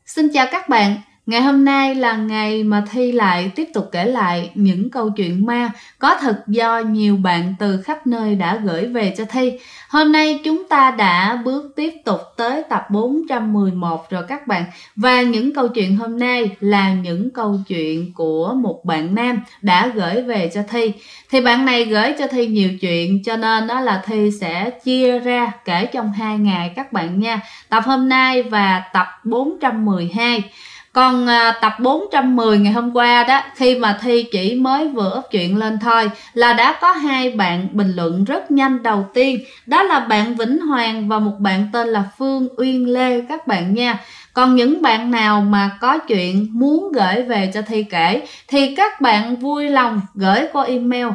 Xin chào các bạn. Ngày hôm nay là ngày mà Thi lại tiếp tục kể lại những câu chuyện ma có thật do nhiều bạn từ khắp nơi đã gửi về cho Thi. Hôm nay chúng ta đã bước tiếp tục tới tập 411 rồi các bạn. Và những câu chuyện hôm nay là những câu chuyện của một bạn nam đã gửi về cho Thi. Thì bạn này gửi cho Thi nhiều chuyện cho nên đó là Thi sẽ chia ra kể trong 2 ngày các bạn nha. Tập hôm nay và tập 412. Còn tập 410 ngày hôm qua đó, khi mà Thi chỉ mới vừa up chuyện lên thôi là đã có 2 bạn bình luận rất nhanh. Đầu tiên đó là bạn Vĩnh Hoàng và một bạn tên là Phương Uyên Lê các bạn nha. Còn những bạn nào mà có chuyện muốn gửi về cho Thi kể thì các bạn vui lòng gửi qua email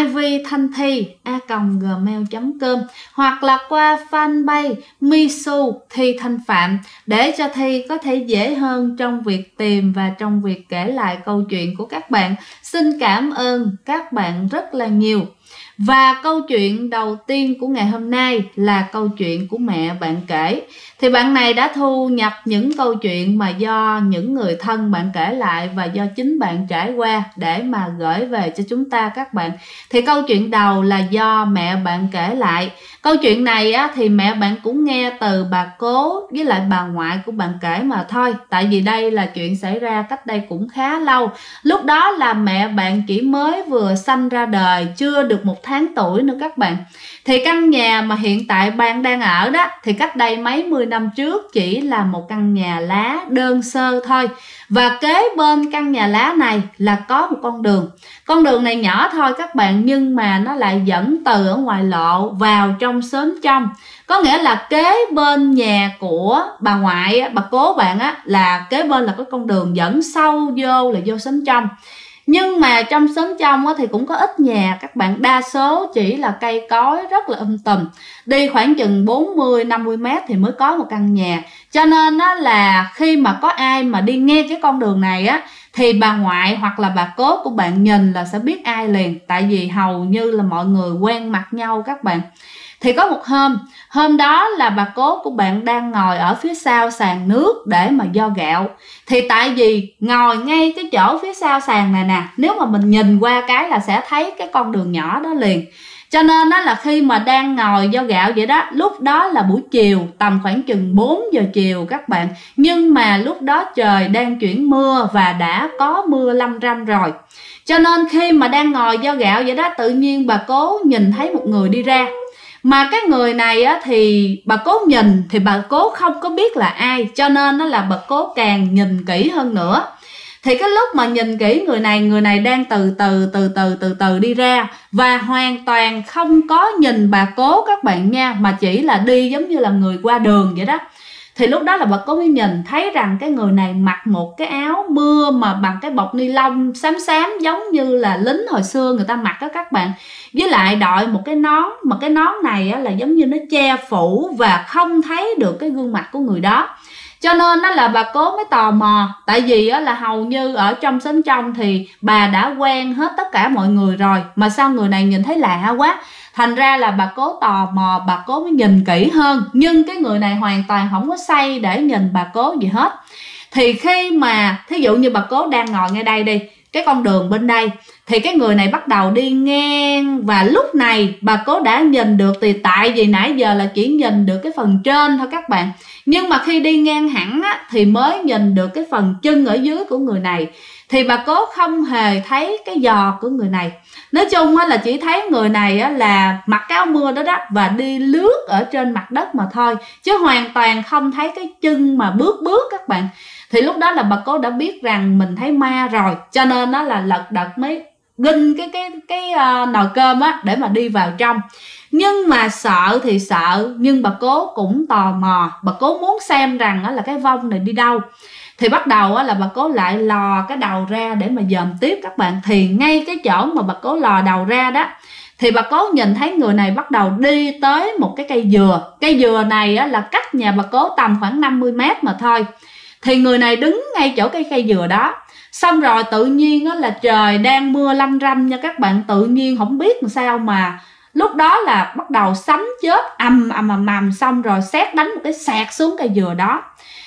ivthanthi@gmail.com hoặc là qua fanpage Misu Thi Thanh Phạm để cho Thi có thể dễ hơn trong việc tìm và trong việc kể lại câu chuyện của các bạn. Xin cảm ơn các bạn rất là nhiều. Và câu chuyện đầu tiên của ngày hôm nay là câu chuyện của mẹ bạn kể. Thì bạn này đã thu nhập những câu chuyện mà do những người thân bạn kể lại và do chính bạn trải qua để mà gửi về cho chúng ta các bạn. Thì câu chuyện đầu là do mẹ bạn kể lại. Câu chuyện này á, thì mẹ bạn cũng nghe từ bà cố với lại bà ngoại của bạn kể mà thôi. Tại vì đây là chuyện xảy ra cách đây cũng khá lâu. Lúc đó là mẹ bạn chỉ mới vừa sanh ra đời, chưa được 1 tháng tuổi nữa các bạn. Thì căn nhà mà hiện tại bạn đang ở đó thì cách đây mấy mươi năm trước chỉ là một căn nhà lá đơn sơ thôi. Và kế bên căn nhà lá này là có một con đường. Con đường này nhỏ thôi các bạn, nhưng mà nó lại dẫn từ ở ngoài lộ vào trong xóm trong. Có nghĩa là kế bên nhà của bà ngoại, bà cố bạn á, là kế bên là có con đường dẫn sâu vô là vô xóm trong. Nhưng mà trong xóm trong thì cũng có ít nhà các bạn, đa số chỉ là cây cối rất là tùm. Đi khoảng chừng 40-50 mét thì mới có một căn nhà. Cho nên là khi mà có ai mà đi nghe cái con đường này á thì bà ngoại hoặc là bà cố của bạn nhìn là sẽ biết ai liền. Tại vì hầu như là mọi người quen mặt nhau các bạn. Thì có một hôm đó là bà cố của bạn đang ngồi ở phía sau sàn nước để mà vo gạo. Thì tại vì ngồi ngay cái chỗ phía sau sàn này nè, nếu mà mình nhìn qua cái là sẽ thấy cái con đường nhỏ đó liền. Cho nên đó là khi mà đang ngồi vo gạo vậy đó, lúc đó là buổi chiều, tầm khoảng chừng 4 giờ chiều các bạn. Nhưng mà lúc đó trời đang chuyển mưa và đã có mưa lâm râm rồi. Cho nên khi mà đang ngồi vo gạo vậy đó, tự nhiên bà cố nhìn thấy một người đi ra. Mà cái người này á, thì bà cố nhìn thì bà cố không có biết là ai, cho nên là bà cố càng nhìn kỹ hơn nữa. Thì cái lúc mà nhìn kỹ người này đang từ từ đi ra và hoàn toàn không có nhìn bà cố các bạn nha, mà chỉ là đi giống như là người qua đường vậy đó. Thì lúc đó là bà cố mới nhìn thấy rằng cái người này mặc một cái áo mưa mà bằng cái bọc ni lông xám xám giống như là lính hồi xưa người ta mặc đó các bạn. Với lại đội một cái nón, mà cái nón này á, là giống như nó che phủ và không thấy được cái gương mặt của người đó. Cho nên đó là bà cố mới tò mò. Tại vì á, là hầu như ở trong xóm trong thì bà đã quen hết tất cả mọi người rồi, mà sao người này nhìn thấy lạ quá. Thành ra là bà cố tò mò, bà cố mới nhìn kỹ hơn. Nhưng cái người này hoàn toàn không có say để nhìn bà cố gì hết. Thì khi mà thí dụ như bà cố đang ngồi ngay đây đi, cái con đường bên đây, thì cái người này bắt đầu đi ngang. Và lúc này bà cố đã nhìn được, thì tại vì nãy giờ là chỉ nhìn được cái phần trên thôi các bạn. Nhưng mà khi đi ngang hẳn á, thì mới nhìn được cái phần chân ở dưới của người này. Thì bà cố không hề thấy cái giò của người này. Nói chung á, là chỉ thấy người này á, là mặc cái áo mưa đó đó và đi lướt ở trên mặt đất mà thôi, chứ hoàn toàn không thấy cái chân mà bước các bạn. Thì lúc đó là bà cố đã biết rằng mình thấy ma rồi, cho nên đó là lật đật mới ginh cái nồi cơm á để mà đi vào trong. Nhưng mà sợ thì sợ, nhưng bà cố cũng tò mò, bà cố muốn xem rằng á, là cái vong này đi đâu. Thì bắt đầu á, là bà cố lại lò cái đầu ra để mà dòm tiếp các bạn. Thì ngay cái chỗ mà bà cố lò đầu ra đó, thì bà cố nhìn thấy người này bắt đầu đi tới một cái cây dừa. Cây dừa này á, là cách nhà bà cố tầm khoảng 50 mét mà thôi. Thì người này đứng ngay chỗ cây dừa đó. Xong rồi tự nhiên á, là trời đang mưa lâm râm nha các bạn. Tự nhiên không biết làm sao mà lúc đó là bắt đầu sấm chớp ầm ầm ầm ầm, xong rồi sét đánh một cái sẹt xuống cây dừa đó.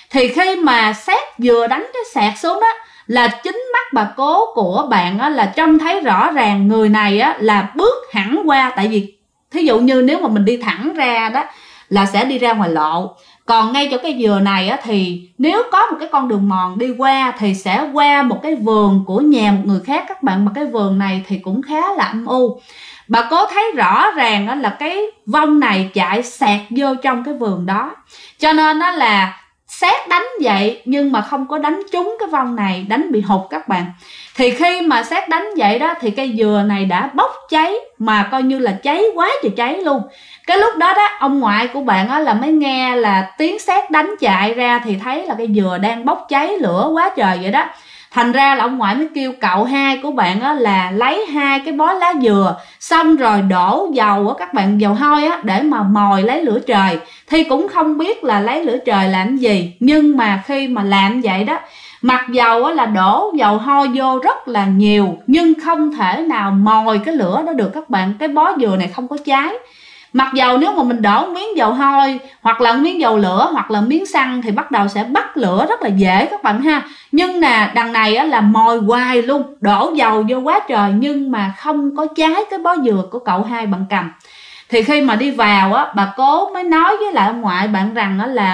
Thì khi mà sét vừa đánh cái sẹt xuống đó, là chính mắt bà cố của bạn á, là trông thấy rõ ràng người này á, là bước hẳn qua. Tại vì thí dụ như nếu mà mình đi thẳng ra đó là sẽ đi ra ngoài lộ, còn ngay chỗ cái dừa này á, thì nếu có một cái con đường mòn đi qua thì sẽ qua một cái vườn của nhà một người khác các bạn, mà cái vườn này thì cũng khá là âm u. Bà cố thấy rõ ràng đó là cái vong này chạy xẹt vô trong cái vườn đó, cho nên đó là sét đánh vậy nhưng mà không có đánh trúng cái vong này, đánh bị hụt các bạn. Thì khi mà sét đánh vậy đó thì cây dừa này đã bốc cháy, mà coi như là cháy quá trời cháy luôn. Cái lúc đó đó ông ngoại của bạn á là mới nghe là tiếng sét đánh chạy ra thì thấy là cây dừa đang bốc cháy lửa quá trời vậy đó. Thành ra là ông ngoại mới kêu cậu hai của bạn á là lấy 2 cái bó lá dừa, xong rồi đổ dầu á các bạn, dầu hôi á, để mà mồi lấy lửa trời. Thì cũng không biết là lấy lửa trời làm gì, nhưng mà khi mà làm vậy đó, mặc dầu á là đổ dầu hôi vô rất là nhiều, nhưng không thể nào mồi cái lửa đó được các bạn. Cái bó dừa này không có cháy. Mặc dầu nếu mà mình đổ miếng dầu hôi hoặc là miếng dầu lửa hoặc là miếng xăng thì bắt đầu sẽ bắt lửa rất là dễ các bạn ha. Nhưng là đằng này á, là mồi hoài luôn, đổ dầu vô quá trời nhưng mà không có cháy cái bó dừa của cậu hai bạn cầm. Thì khi mà đi vào á, bà cố mới nói với lại ông ngoại bạn rằng á là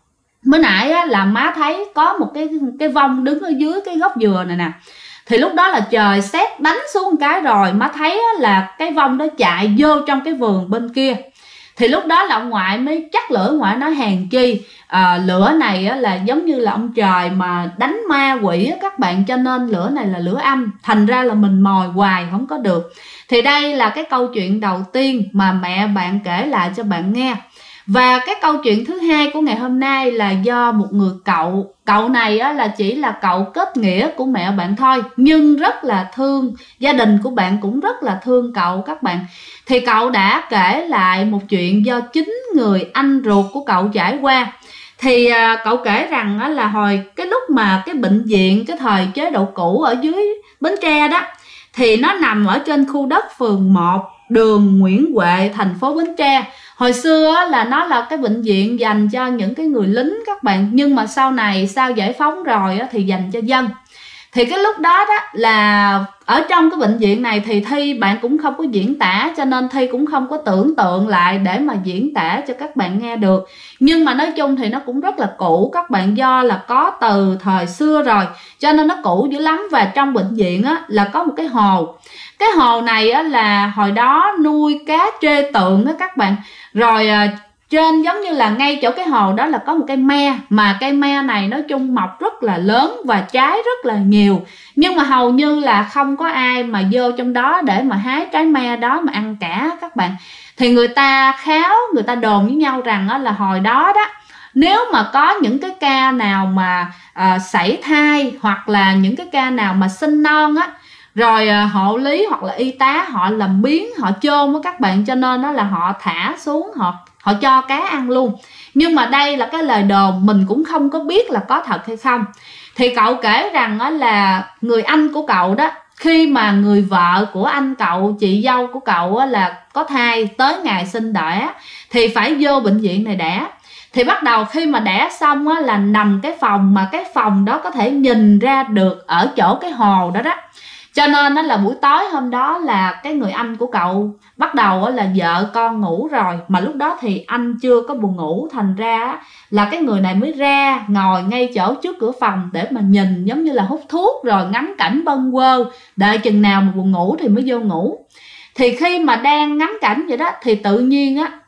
mới nãy á, là má thấy có một cái vong đứng ở dưới cái gốc dừa này nè. Thì lúc đó là trời sét đánh xuống cái rồi má thấy là cái vong đó chạy vô trong cái vườn bên kia. Thì lúc đó là ông ngoại mới chắc lửa, ngoại nói hèn chi lửa này là giống như là ông trời mà đánh ma quỷ các bạn, cho nên lửa này là lửa âm, thành ra là mình mồi hoài không có được. Thì đây là cái câu chuyện đầu tiên mà mẹ bạn kể lại cho bạn nghe. Và cái câu chuyện thứ hai của ngày hôm nay là do một người cậu. Cậu này á, là chỉ là cậu kết nghĩa của mẹ bạn thôi, nhưng rất là thương, gia đình của bạn cũng rất là thương cậu các bạn. Thì cậu đã kể lại một chuyện do chính người anh ruột của cậu trải qua. Thì cậu kể rằng á, là hồi cái lúc mà cái bệnh viện cái thời chế độ cũ ở dưới Bến Tre đó, thì nó nằm ở trên khu đất phường 1, đường Nguyễn Huệ, thành phố Bến Tre. Hồi xưa là nó là cái bệnh viện dành cho những cái người lính các bạn, nhưng mà sau này sau giải phóng rồi thì dành cho dân. Thì cái lúc đó đó là ở trong cái bệnh viện này thì Thi bạn cũng không có diễn tả, cho nên Thi cũng không có tưởng tượng lại để mà diễn tả cho các bạn nghe được. Nhưng mà nói chung thì nó cũng rất là cũ các bạn, do là có từ thời xưa rồi cho nên nó cũ dữ lắm. Và trong bệnh viện á, là có một cái hồ. Cái hồ này á, là hồi đó nuôi cá trê tượng á các bạn. Rồi trên giống như là ngay chỗ cái hồ đó là có một cây me, mà cây me này nói chung mọc rất là lớn và trái rất là nhiều, nhưng mà hầu như là không có ai mà vô trong đó để mà hái trái me đó mà ăn cả các bạn. Thì người ta kháo, người ta đồn với nhau rằng là hồi đó đó, nếu mà có những cái ca nào mà sảy thai hoặc là những cái ca nào mà sinh non á, rồi hộ lý hoặc là y tá họ làm biếng, họ chôn với các bạn, cho nên đó là họ thả xuống, họ cho cá ăn luôn. Nhưng mà đây là cái lời đồn, mình cũng không có biết là có thật hay không. Thì cậu kể rằng đó là người anh của cậu đó, khi mà người vợ của anh cậu, chị dâu của cậu là có thai tới ngày sinh đẻ thì phải vô bệnh viện này đẻ. Thì bắt đầu khi mà đẻ xong á, là nằm cái phòng, mà cái phòng đó có thể nhìn ra được ở chỗ cái hồ đó đó. Cho nên đó là buổi tối hôm đó là cái người anh của cậu bắt đầu là vợ con ngủ rồi, mà lúc đó thì anh chưa có buồn ngủ, thành ra là cái người này mới ra ngồi ngay chỗ trước cửa phòng để mà nhìn, giống như là hút thuốc rồi ngắm cảnh bâng quơ, đợi chừng nào mà buồn ngủ thì mới vô ngủ. Thì khi mà đang ngắm cảnh vậy đó thì tự nhiên á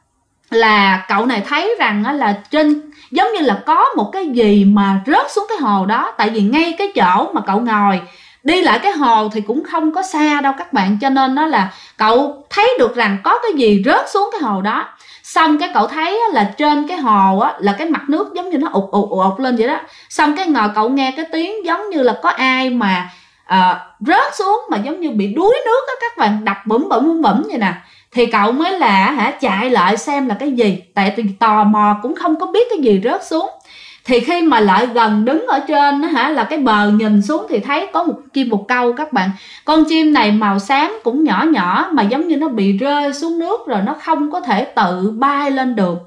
là cậu này thấy rằng á là trên giống như là có một cái gì mà rớt xuống cái hồ đó. Tại vì ngay cái chỗ mà cậu ngồi đi lại cái hồ thì cũng không có xa đâu các bạn, cho nên đó là cậu thấy được rằng có cái gì rớt xuống cái hồ đó. Xong cái cậu thấy là trên cái hồ á, là cái mặt nước giống như nó ụt ụt ụt lên vậy đó. Xong cái ngồi cậu nghe cái tiếng giống như là có ai mà rớt xuống mà giống như bị đuối nước á các bạn, đập bủm bủm bủm vậy nè. Thì cậu mới là chạy lại xem là cái gì, tại vì tò mò cũng không có biết cái gì rớt xuống. Thì khi mà lại gần đứng ở trên là cái bờ nhìn xuống thì thấy có một chim bồ câu các bạn. Con chim này màu xám cũng nhỏ nhỏ mà giống như nó bị rơi xuống nước rồi, nó không có thể tự bay lên được.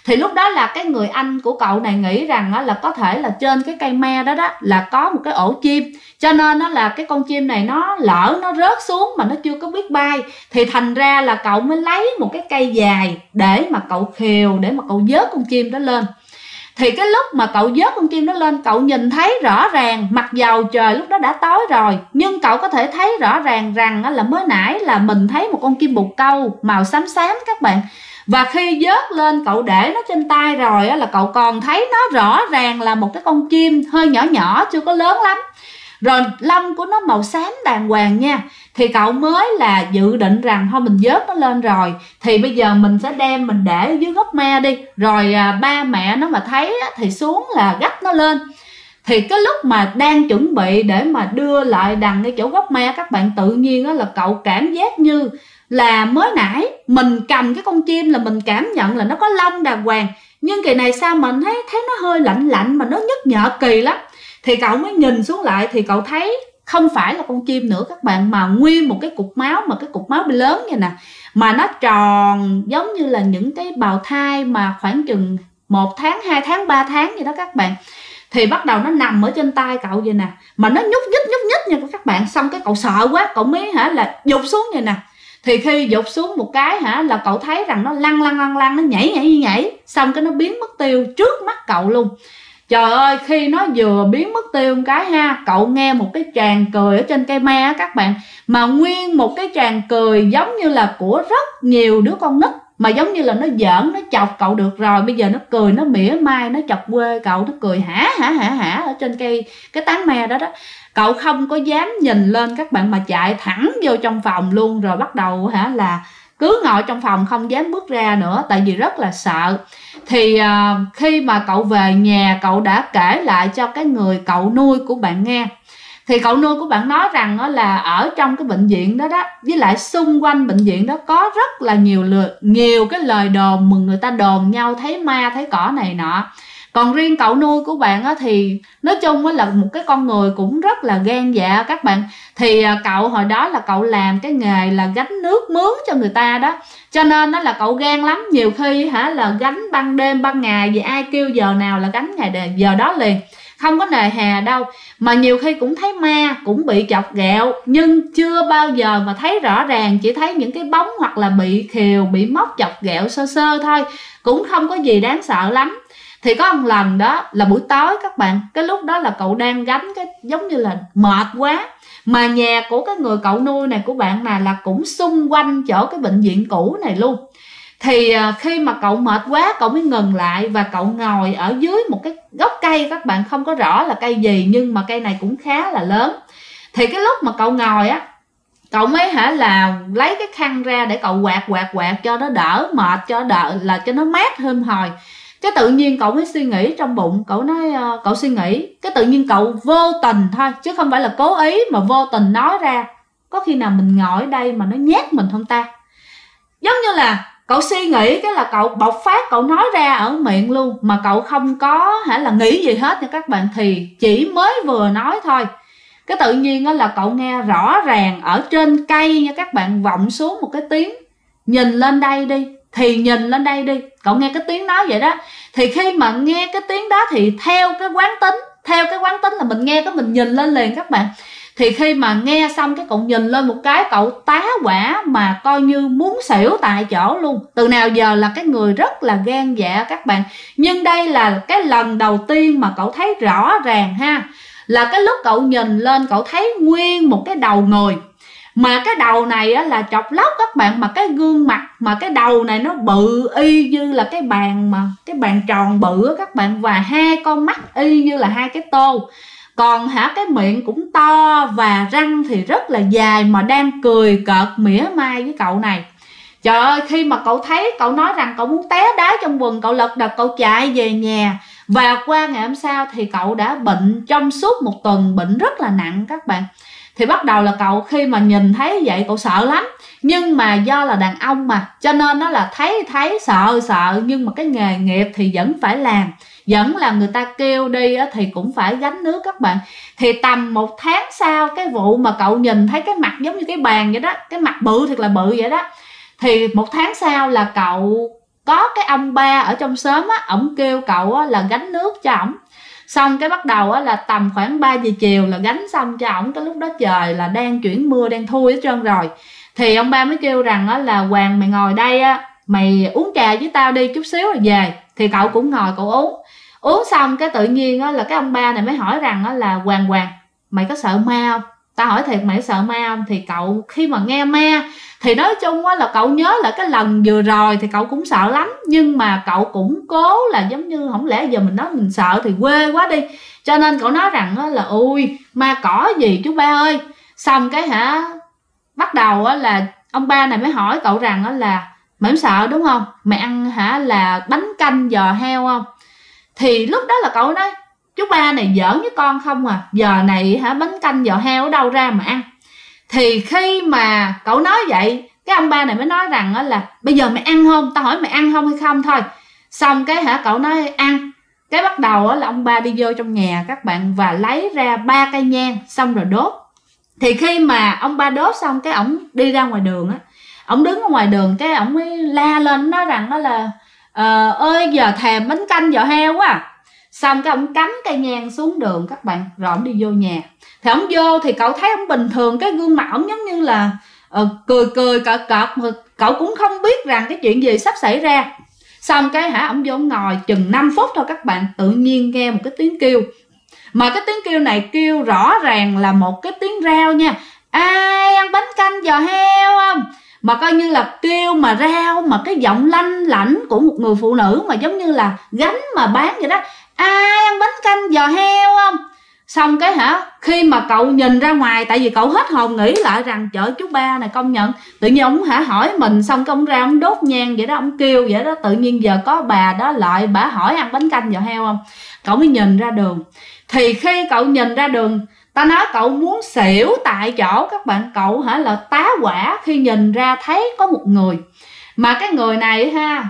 Thì lúc đó là cái người anh của cậu này nghĩ rằng là có thể là trên cái cây me đó là có một cái ổ chim, cho nên nó là cái con chim này nó lỡ nó rớt xuống mà nó chưa có biết bay, thì thành ra là cậu mới lấy một cái cây dài để mà cậu khều, để mà cậu vớt con chim đó lên. Thì cái lúc mà cậu vớt con chim đó lên, cậu nhìn thấy rõ ràng, mặc dầu trời lúc đó đã tối rồi, nhưng cậu có thể thấy rõ ràng rằng là mới nãy là mình thấy một con chim bồ câu màu xám xám các bạn. Và khi vớt lên cậu để nó trên tay rồi là cậu còn thấy nó rõ ràng là một cái con chim hơi nhỏ nhỏ, chưa có lớn lắm, rồi lông của nó màu xám đàng hoàng nha. Thì cậu mới là dự định rằng thôi mình vớt nó lên rồi thì bây giờ mình sẽ đem mình để dưới gốc me đi, rồi ba mẹ nó mà thấy thì xuống là gấp nó lên. Thì cái lúc mà đang chuẩn bị để mà đưa lại đằng cái chỗ gốc me, các bạn, tự nhiên là cậu cảm giác như là mới nãy mình cầm cái con chim là mình cảm nhận là nó có lông đàng hoàng, nhưng kỳ này sao mình thấy nó hơi lạnh lạnh mà nó nhức nhợ kỳ lắm. Thì cậu mới nhìn xuống lại thì cậu thấy không phải là con chim nữa các bạn, mà nguyên một cái cục máu, mà cái cục máu bị lớn vậy nè, mà nó tròn giống như là những cái bào thai mà khoảng chừng 1 tháng, 2 tháng, 3 tháng vậy đó các bạn. Thì bắt đầu nó nằm ở trên tay cậu vậy nè, mà nó nhúc nhích nha các bạn. Xong cái cậu sợ quá, cậu mới là giục xuống vậy nè. Thì khi giục xuống một cái là cậu thấy rằng nó lăn, nó nhảy, xong cái nó biến mất tiêu trước mắt cậu luôn. Trời ơi, khi nó vừa biến mất tiêu một cái cậu nghe một cái tràng cười ở trên cây me các bạn, mà nguyên một cái tràng cười giống như là của rất nhiều đứa con nít, mà giống như là nó giỡn, nó chọc cậu được rồi, bây giờ nó cười, nó mỉa mai, nó chọc quê cậu, nó cười hả ở trên cái tán me đó. Cậu không có dám nhìn lên các bạn, mà chạy thẳng vô trong phòng luôn, rồi bắt đầu là cứ ngồi trong phòng không dám bước ra nữa, tại vì rất là sợ. Thì khi mà cậu về nhà, cậu đã kể lại cho cái người cậu nuôi của bạn nghe. Thì cậu nuôi của bạn nói rằng là ở trong cái bệnh viện đó với lại xung quanh bệnh viện đó có rất là nhiều cái lời đồn mà người ta đồn nhau thấy ma thấy cỏ này nọ. Còn riêng cậu nuôi của bạn thì nói chung là một cái con người cũng rất là gan dạ các bạn. Thì cậu hồi đó là cậu làm cái nghề là gánh nước mướn cho người ta đó, cho nên là cậu gan lắm. Nhiều khi là gánh ban đêm ban ngày, vì ai kêu giờ nào là gánh ngày giờ đó liền, không có nề hà đâu. Mà nhiều khi cũng thấy ma, cũng bị chọc ghẹo, nhưng chưa bao giờ mà thấy rõ ràng, chỉ thấy những cái bóng hoặc là bị khều, bị móc chọc ghẹo sơ sơ thôi, cũng không có gì đáng sợ lắm. Thì có một lần đó là buổi tối các bạn, cái lúc đó là cậu đang gánh cái giống như là mệt quá, mà nhà của cái người cậu nuôi này của bạn này là cũng xung quanh chỗ cái bệnh viện cũ này luôn. Thì khi mà cậu mệt quá, cậu mới ngừng lại và cậu ngồi ở dưới một cái gốc cây các bạn, không có rõ là cây gì nhưng mà cây này cũng khá là lớn. Thì cái lúc mà cậu ngồi cậu mới là lấy cái khăn ra để cậu quạt cho nó đỡ mệt, cho nó mát hơn hồi. Cái tự nhiên cậu mới suy nghĩ trong bụng, cậu nói cậu suy nghĩ, cái tự nhiên cậu vô tình thôi, chứ không phải là cố ý, mà vô tình nói ra, có khi nào mình ngồi ở đây mà nó nhát mình không ta? Giống như là cậu suy nghĩ cái là cậu bộc phát, cậu nói ra ở miệng luôn, mà cậu không có là nghĩ gì hết nha các bạn. Thì chỉ mới vừa nói thôi, cái tự nhiên là cậu nghe rõ ràng ở trên cây nha các bạn, vọng xuống một cái tiếng nhìn lên đây đi, thì nhìn lên đây đi. Cậu nghe cái tiếng nói vậy đó. Thì khi mà nghe cái tiếng đó thì theo cái quán tính là mình nghe cái mình nhìn lên liền các bạn. Thì khi mà nghe xong cái cậu nhìn lên một cái, cậu tá hỏa mà coi như muốn xỉu tại chỗ luôn. Từ nào giờ là cái người rất là gan dạ các bạn, nhưng đây là cái lần đầu tiên mà cậu thấy rõ ràng là cái lúc cậu nhìn lên, cậu thấy nguyên một cái đầu người, mà cái đầu này là chọc lóc các bạn, mà cái gương mặt, mà cái đầu này nó bự y như là cái bàn tròn bự các bạn, và hai con mắt y như là hai cái tô. Còn cái miệng cũng to và răng thì rất là dài, mà đang cười cợt mỉa mai với cậu này. Trời ơi, khi mà cậu thấy, cậu nói rằng cậu muốn té đá trong quần, cậu lật đật cậu chạy về nhà. Và qua ngày hôm sau thì cậu đã bệnh trong suốt 1 tuần, bệnh rất là nặng các bạn. Thì bắt đầu là cậu khi mà nhìn thấy vậy cậu sợ lắm, nhưng mà do là đàn ông mà, cho nên nó là thấy sợ, nhưng mà cái nghề nghiệp thì vẫn phải làm, vẫn là người ta kêu đi thì cũng phải gánh nước các bạn. Thì tầm 1 tháng sau cái vụ mà cậu nhìn thấy cái mặt giống như cái bàn vậy đó, cái mặt bự thật là bự vậy đó, thì 1 tháng sau là cậu có cái ông ba ở trong xóm á, ổng kêu cậu á, là gánh nước cho ổng. Xong cái bắt đầu á, là tầm khoảng 3 giờ chiều là gánh xong cho ổng. Cái lúc đó trời là đang chuyển mưa, đang thui hết trơn rồi. Thì ông ba mới kêu rằng á, là Hoàng mày ngồi đây á, mày uống trà với tao đi, chút xíu rồi về. Thì cậu cũng ngồi cậu uống xong cái tự nhiên á, là cái ông ba này mới hỏi rằng á, là Hoàng mày có sợ ma không? Tao hỏi thiệt, mày có sợ ma không? Thì cậu khi mà nghe ma thì nói chung á, là cậu nhớ là cái lần vừa rồi thì cậu cũng sợ lắm, nhưng mà cậu cũng cố là giống như không lẽ giờ mình nói mình sợ thì quê quá đi, cho nên cậu nói rằng á, là ui ma cỏ gì chú ba ơi. Xong cái bắt đầu á, là ông ba này mới hỏi cậu rằng á, là mày không sợ đúng không, mày ăn là bánh canh giò heo không? Thì lúc đó là cậu nói chú ba này giỡn với con không à, giờ này bánh canh giò heo ở đâu ra mà ăn. Thì khi mà cậu nói vậy, cái ông ba này mới nói rằng là bây giờ mày ăn không, tao hỏi mày ăn không hay không thôi. Xong cái cậu nói ăn. Cái bắt đầu là ông ba đi vô trong nhà các bạn và lấy ra 3 cây nhang xong rồi đốt. Thì khi mà ông ba đốt xong cái ổng đi ra ngoài đường á, ổng đứng ở ngoài đường cái ổng mới la lên nói rằng đó là ơi giờ thèm bánh canh giò heo quá à. Xong cái ổng cắm cây nhang xuống đường các bạn, rồi ổng đi vô nhà. Thì ổng vô thì cậu thấy ổng bình thường, cái gương mặt ổng giống như là cười cợt, cậu cũng không biết rằng cái chuyện gì sắp xảy ra. Xong cái ổng vô ổng ngồi chừng 5 phút thôi các bạn, tự nhiên nghe một cái tiếng kêu. Mà cái tiếng kêu này kêu rõ ràng là một cái tiếng rao nha. Ai ăn bánh canh giò heo không? Mà coi như là kêu mà rao mà cái giọng lanh lảnh của một người phụ nữ mà giống như là gánh mà bán vậy đó. Ai ăn bánh canh giò heo không? Xong cái khi mà cậu nhìn ra ngoài, tại vì cậu hết hồn nghĩ lại rằng trời chú ba này công nhận tự nhiên ông hỏi mình, xong cái ông ra ông đốt nhang vậy đó, ông kêu vậy đó, tự nhiên giờ có bà đó lại bà hỏi ăn bánh canh giò heo không. Cậu mới nhìn ra đường. Thì khi cậu nhìn ra đường, ta nói cậu muốn xỉu tại chỗ các bạn. Cậu là tá hỏa khi nhìn ra thấy có một người, mà cái người này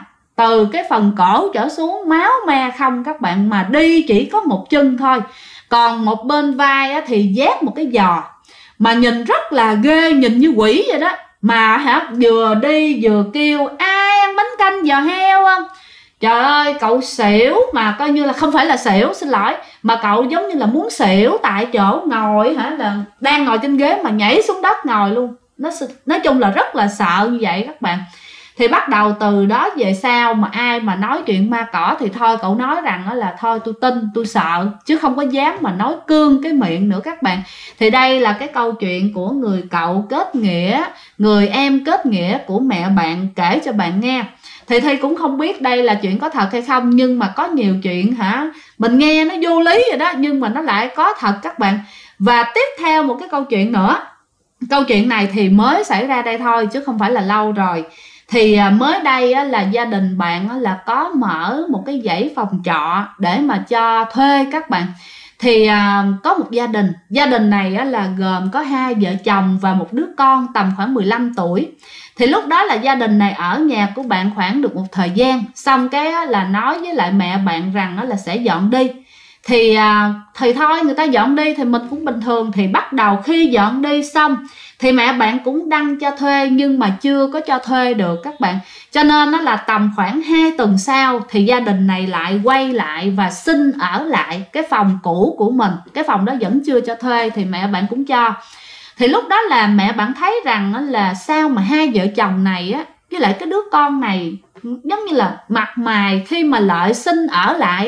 từ cái phần cổ trở xuống máu me không các bạn, mà đi chỉ có một chân thôi, còn một bên vai thì vác một cái giò, mà nhìn rất là ghê, nhìn như quỷ vậy đó. Mà vừa đi vừa kêu ai ăn bánh canh giò heo không. Trời ơi, cậu xỉu, mà coi như là không phải là xỉu, xin lỗi, mà cậu giống như là muốn xỉu tại chỗ, ngồi là đang ngồi trên ghế mà nhảy xuống đất ngồi luôn. Nói chung là rất là sợ như vậy các bạn. Thì bắt đầu từ đó về sau mà ai mà nói chuyện ma cỏ thì thôi cậu nói rằng là thôi tôi tin, tôi sợ, chứ không có dám mà nói cương cái miệng nữa các bạn. Thì đây là cái câu chuyện của người cậu kết nghĩa, người em kết nghĩa của mẹ bạn kể cho bạn nghe. Thì Thi cũng không biết đây là chuyện có thật hay không, nhưng mà có nhiều chuyện mình nghe nó vô lý rồi đó, nhưng mà nó lại có thật các bạn. Và tiếp theo một cái câu chuyện nữa. Câu chuyện này thì mới xảy ra đây thôi chứ không phải là lâu rồi. Thì mới đây là gia đình bạn là có mở một cái dãy phòng trọ để mà cho thuê các bạn. Thì có một gia đình này là gồm có 2 vợ chồng và một đứa con tầm khoảng 15 tuổi. Thì lúc đó là gia đình này ở nhà của bạn khoảng được một thời gian, xong cái là nói với lại mẹ bạn rằng là sẽ dọn đi. Thì thôi người ta dọn đi thì mình cũng bình thường. Thì bắt đầu khi dọn đi xong thì mẹ bạn cũng đăng cho thuê, nhưng mà chưa có cho thuê được các bạn. Cho nên nó là tầm khoảng 2 tuần sau thì gia đình này lại quay lại và xin ở lại cái phòng cũ của mình. Cái phòng đó vẫn chưa cho thuê thì mẹ bạn cũng cho. Thì lúc đó là mẹ bạn thấy rằng là sao mà 2 vợ chồng này với lại cái đứa con này giống như là mặt mày khi mà Lợi xin ở lại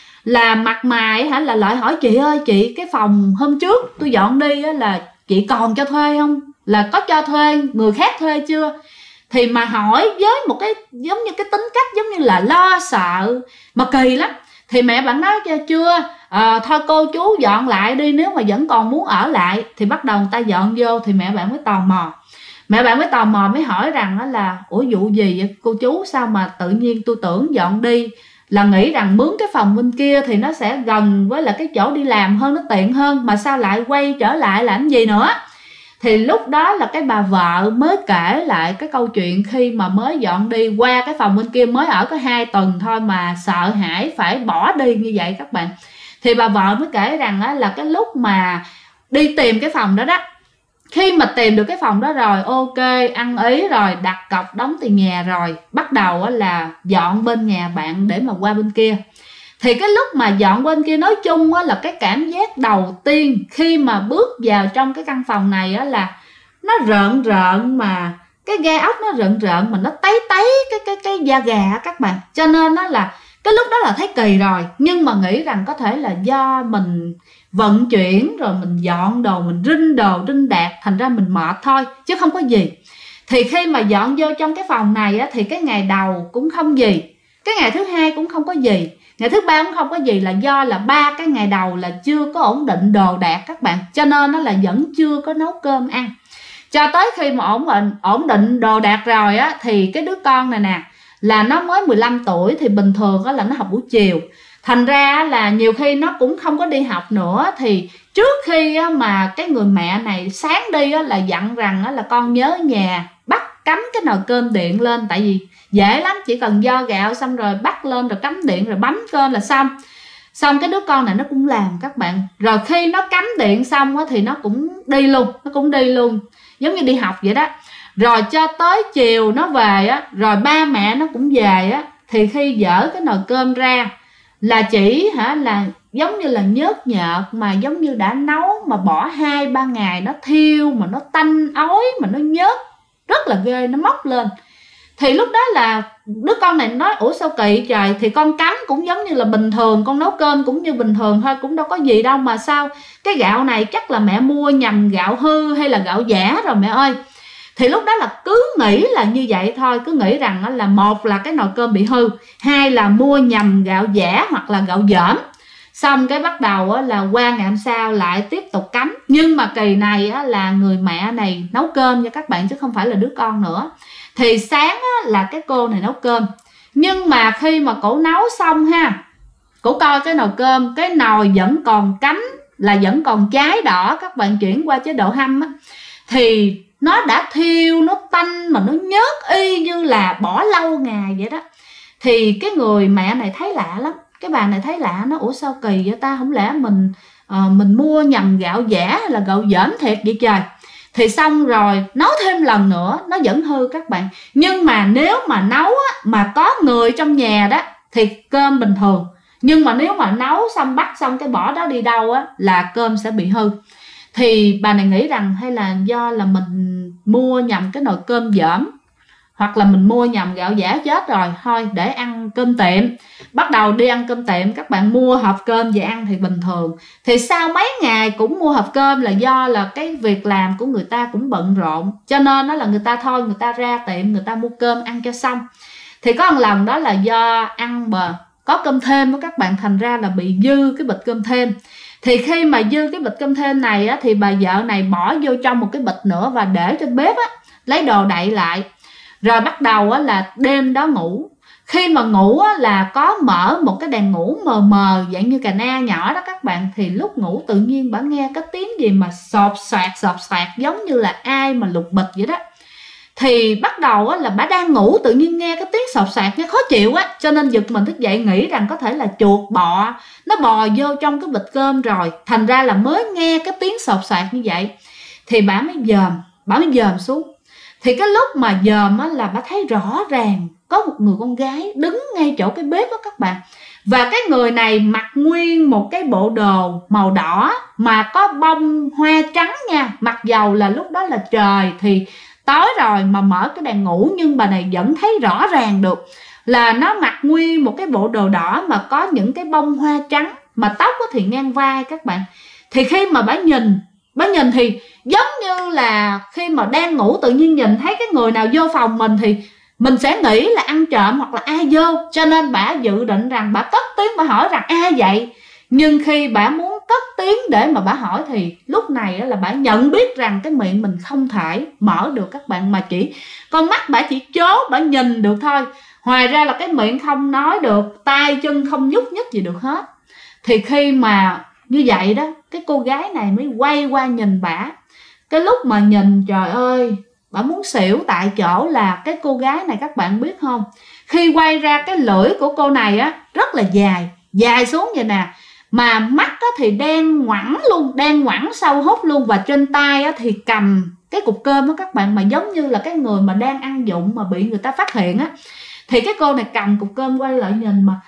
là mặt mày là Lợi hỏi chị ơi, chị cái phòng hôm trước tôi dọn đi là chị còn cho thuê không, là có cho thuê người khác thuê chưa. Thì mà hỏi với một cái giống như cái tính cách giống như là lo sợ mà kỳ lắm. Thì mẹ bạn nói chưa, thôi cô chú dọn lại đi, nếu mà vẫn còn muốn ở lại. Thì bắt đầu người ta dọn vô thì mẹ bạn mới tò mò. Mẹ bạn mới tò mò mới hỏi rằng là ủa vụ gì vậy cô chú, sao mà tự nhiên tôi tưởng dọn đi là nghĩ rằng mướn cái phòng bên kia thì nó sẽ gần với là cái chỗ đi làm hơn, nó tiện hơn, mà sao lại quay trở lại làm gì nữa. Thì lúc đó là cái bà vợ mới kể lại cái câu chuyện khi mà mới dọn đi qua cái phòng bên kia, mới ở có 2 tuần thôi mà sợ hãi phải bỏ đi như vậy các bạn. Thì bà vợ mới kể rằng là cái lúc mà đi tìm cái phòng đó đó, Khi mà tìm được cái phòng đó rồi, ok, ăn ý rồi, đặt cọc đóng tiền nhà rồi, bắt đầu là dọn bên nhà bạn để mà qua bên kia. Thì cái lúc mà dọn bên kia, nói chung là cái cảm giác đầu tiên khi mà bước vào trong cái căn phòng này là nó rợn rợn, mà cái gai ốc nó rợn rợn, mà nó tấy cái da gà các bạn. Cho nên là cái lúc đó là thấy kỳ rồi, nhưng mà nghĩ rằng có thể là do mình vận chuyển rồi mình dọn đồ, mình rinh đồ rinh đạc, thành ra mình mệt thôi chứ không có gì. Thì khi mà dọn vô trong cái phòng này thì cái ngày đầu cũng không gì, cái ngày thứ hai cũng không có gì, ngày thứ ba cũng không có gì, là do là 3 cái ngày đầu là chưa có ổn định đồ đạc các bạn, cho nên nó là vẫn chưa có nấu cơm ăn. Cho tới khi mà ổn định đồ đạc rồi thì cái đứa con này nè là nó mới 15 tuổi, thì bình thường là nó học buổi chiều, thành ra là nhiều khi nó cũng không có đi học nữa. Thì trước khi mà cái người mẹ này sáng đi là dặn rằng là con nhớ nhà bắt cắm cái nồi cơm điện lên, tại vì dễ lắm, chỉ cần vo gạo xong rồi bắt lên rồi cắm điện rồi bấm cơm là xong cái đứa con này nó cũng làm các bạn. Rồi khi nó cắm điện xong thì nó cũng đi luôn, giống như đi học vậy đó. Rồi cho tới chiều nó về rồi ba mẹ nó cũng về thì khi dỡ cái nồi cơm ra là chỉ là giống như là nhớt nhợt, mà giống như đã nấu mà bỏ 2-3 ngày, nó thiêu mà nó tanh ói mà nó nhớt rất là ghê, nó móc lên. Thì lúc đó là đứa con này nói ủa sao kỳ trời, thì con cắm cũng giống như là bình thường, con nấu cơm cũng như bình thường thôi, cũng đâu có gì đâu, mà sao cái gạo này chắc là mẹ mua nhầm gạo hư hay là gạo giả rồi mẹ ơi. Thì lúc đó là cứ nghĩ là như vậy thôi, cứ nghĩ rằng là một là cái nồi cơm bị hư, hai là mua nhầm gạo giả hoặc là gạo dởm. Xong cái bắt đầu là qua ngày hôm sau lại tiếp tục cắm. Nhưng mà kỳ này là người mẹ này nấu cơm cho các bạn, chứ không phải là đứa con nữa. Thì sáng là cái cô này nấu cơm, nhưng mà khi mà cổ nấu xong cổ coi cái nồi cơm, cái nồi vẫn còn cắm, là vẫn còn cháy đỏ, các bạn chuyển qua chế độ hâm thì nó đã thiêu, nó tanh mà nó nhớt y như là bỏ lâu ngày vậy đó. Thì cái người mẹ này thấy lạ lắm, cái bà này thấy lạ, nó ủa sao kỳ vậy ta, không lẽ mình mua nhầm gạo giả hay là gạo dởm thiệt vậy trời. Thì xong rồi nấu thêm lần nữa nó vẫn hư các bạn. Nhưng mà nếu mà nấu mà có người trong nhà đó thì cơm bình thường, nhưng mà nếu mà nấu xong bắt xong cái bỏ đó đi đâu là cơm sẽ bị hư. Thì bà này nghĩ rằng hay là do là mình mua nhầm cái nồi cơm dởm, hoặc là mình mua nhầm gạo giả chết rồi, thôi để ăn cơm tiệm. Bắt đầu đi ăn cơm tiệm, các bạn mua hộp cơm về ăn thì bình thường. Thì sau mấy ngày cũng mua hộp cơm là do là cái việc làm của người ta cũng bận rộn, cho nên là người ta thôi, người ta ra tiệm người ta mua cơm ăn cho xong. Thì có một lần đó là do ăn mà có cơm thêm các bạn, thành ra là bị dư cái bịch cơm thêm. Thì khi mà dư cái bịch cơm thêm này thì bà vợ này bỏ vô trong một cái bịch nữa và để trên bếp lấy đồ đậy lại. Rồi bắt đầu là đêm đó ngủ. Khi mà ngủ là có mở một cái đèn ngủ mờ mờ dạng như cà na nhỏ đó các bạn. Thì lúc ngủ tự nhiên bà nghe cái tiếng gì mà sột soạt giống như là ai mà lục bịch vậy đó. Thì bắt đầu là bà đang ngủ tự nhiên nghe cái tiếng sột soạt, nghe khó chịu cho nên giật mình thức dậy, nghĩ rằng có thể là chuột bọ nó bò vô trong cái bịch cơm rồi, thành ra là mới nghe cái tiếng sột soạt như vậy. Thì bà mới dòm xuống. Thì cái lúc mà dòm là bà thấy rõ ràng có một người con gái đứng ngay chỗ cái bếp đó các bạn. Và cái người này mặc nguyên một cái bộ đồ màu đỏ mà có bông hoa trắng nha. Mặc dầu là lúc đó là trời thì tối rồi mà mở cái đèn ngủ, nhưng bà này vẫn thấy rõ ràng được là nó mặc nguyên một cái bộ đồ đỏ mà có những cái bông hoa trắng, mà tóc thì ngang vai các bạn. Thì khi mà bà nhìn thì giống như là khi mà đang ngủ tự nhiên nhìn thấy cái người nào vô phòng mình thì mình sẽ nghĩ là ăn trộm hoặc là ai vô, cho nên bà dự định rằng bà cất tiếng bà hỏi rằng ai vậy. Nhưng khi bà muốn cất tiếng để mà bà hỏi thì lúc này là bà nhận biết rằng cái miệng mình không thể mở được các bạn, mà chỉ con mắt bà chỉ chố, bà nhìn được thôi, ngoài ra là cái miệng không nói được, tay chân không nhúc nhích gì được hết. Thì khi mà như vậy đó, cái cô gái này mới quay qua nhìn bả. Cái lúc mà nhìn trời ơi, bả muốn xỉu tại chỗ. Là cái cô gái này các bạn biết không, khi quay ra cái lưỡi của cô này rất là dài xuống vậy nè. mà mắt á, thì đen ngoẵng luôn, đen ngoẵng sâu hút luôn, và trên tay á, thì cầm cái cục cơm đó các bạn, mà giống như là cái người mà đang ăn vụng mà bị người ta phát hiện á. Thì cái cô này cầm cục cơm quay lại nhìn mà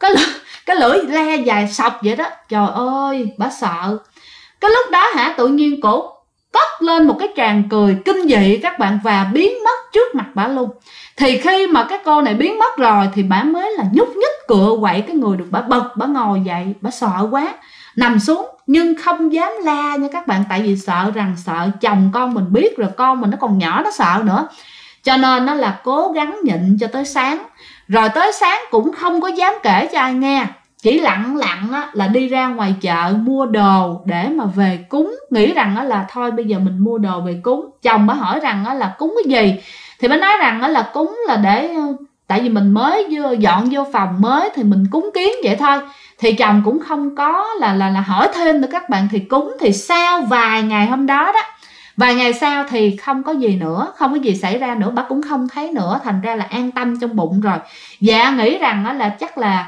cái lưỡi le dài sọc vậy đó. Trời ơi, bà sợ. Cái lúc đó tự nhiên cổ cất lên một cái tràng cười kinh dị các bạn, và biến mất trước mặt bà luôn. Thì khi mà cái cô này biến mất rồi thì bà mới là nhúc nhích cựa quậy cái người được. Bà bật, bà ngồi dậy, bà sợ quá, nằm xuống nhưng không dám la nha các bạn. Tại vì sợ chồng con mình biết rồi, con mình nó còn nhỏ nó sợ nữa. Cho nên nó là cố gắng nhịn cho tới sáng. Rồi tới sáng cũng không có dám kể cho ai nghe, chỉ lặng là đi ra ngoài chợ mua đồ để mà về cúng. Nghĩ rằng là thôi bây giờ mình mua đồ về cúng. Chồng bà hỏi rằng là cúng cái gì, thì bà nói rằng là cúng là để, tại vì mình mới dọn vô phòng mới thì mình cúng kiến vậy thôi. Thì chồng cũng không có là hỏi thêm nữa các bạn. Thì cúng thì sau vài ngày hôm đó đó, vài ngày sau thì không có gì nữa, không có gì xảy ra nữa, bà cũng không thấy nữa. Thành ra là an tâm trong bụng rồi. Dạ nghĩ rằng là chắc là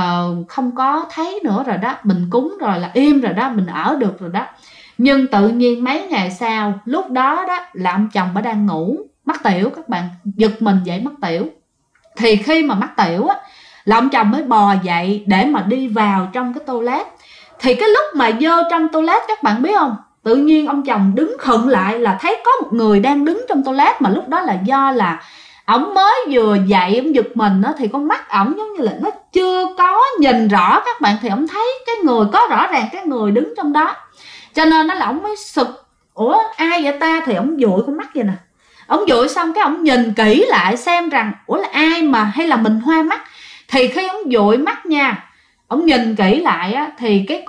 không có thấy nữa rồi đó, mình cúng rồi là im rồi đó, mình ở được rồi đó. Nhưng tự nhiên mấy ngày sau, lúc đó đó là ông chồng bà đang ngủ mắc tiểu các bạn, giật mình dậy mắc tiểu. Thì khi mà mắc tiểu á là ông chồng mới bò dậy để mà đi vào trong cái toilet. Thì cái lúc mà vô trong toilet các bạn biết không, tự nhiên ông chồng đứng khựng lại là thấy có một người đang đứng trong toilet. Mà lúc đó là do là ổng mới vừa dậy, ổng giật mình đó, thì con mắt ổng giống như là nó chưa có nhìn rõ các bạn. Thì ổng thấy cái người, có rõ ràng cái người đứng trong đó. Cho nên nó là ổng mới sực, ủa ai vậy ta. Thì ổng dụi con mắt vậy nè. Ổng dụi xong cái ổng nhìn kỹ lại xem rằng ủa là ai mà hay là mình hoa mắt. Thì khi ổng dụi mắt nha, ổng nhìn kỹ lại á, thì cái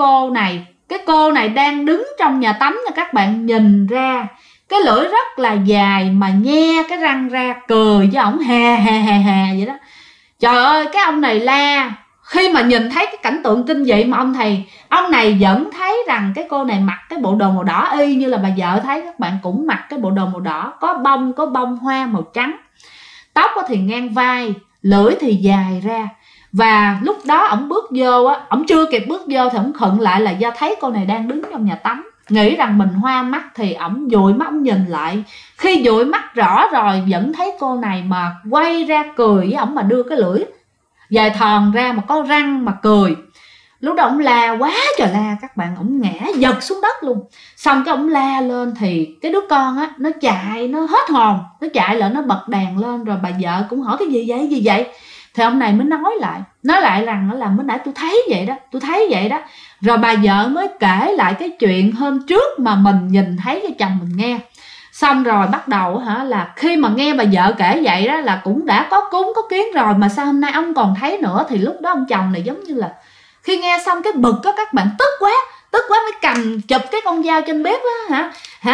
cô này đang đứng trong nhà tắm nha các bạn. Nhìn ra cái lưỡi rất là dài mà nhe cái răng ra cười với ổng hè vậy đó. Trời ơi, cái ông này la. Khi mà nhìn thấy cái cảnh tượng kinh dị mà ông này vẫn thấy rằng cái cô này mặc cái bộ đồ màu đỏ y như là bà vợ thấy các bạn, cũng mặc cái bộ đồ màu đỏ, có bông hoa màu trắng, tóc thì ngang vai, lưỡi thì dài ra. Và lúc đó ổng bước vô á, ổng chưa kịp bước vô thì ổng khựng lại là do thấy cô này đang đứng trong nhà tắm. Nghĩ rằng mình hoa mắt thì ổng dụi mắt, ổng nhìn lại. Khi dụi mắt rõ rồi vẫn thấy cô này mà quay ra cười với ổng, mà đưa cái lưỡi dài thòn ra mà có răng mà cười. Lúc đó ổng la quá trời la các bạn, ổng ngã giật xuống đất luôn. Xong cái ổng la lên thì cái đứa con á nó chạy, nó hết hồn, nó chạy lại, nó bật đèn lên. Rồi bà vợ cũng hỏi cái gì vậy. Thì ông này mới nói lại rằng là mới nãy tôi thấy vậy đó. Rồi bà vợ mới kể lại cái chuyện hôm trước mà mình nhìn thấy cho chồng mình nghe. Xong rồi bắt đầu là khi mà nghe bà vợ kể vậy đó là cũng đã có cúng có kiến rồi, mà sao hôm nay ông còn thấy nữa. Thì lúc đó ông chồng này giống như là khi nghe xong cái bực á các bạn, tức quá mới cầm chụp cái con dao trên bếp á.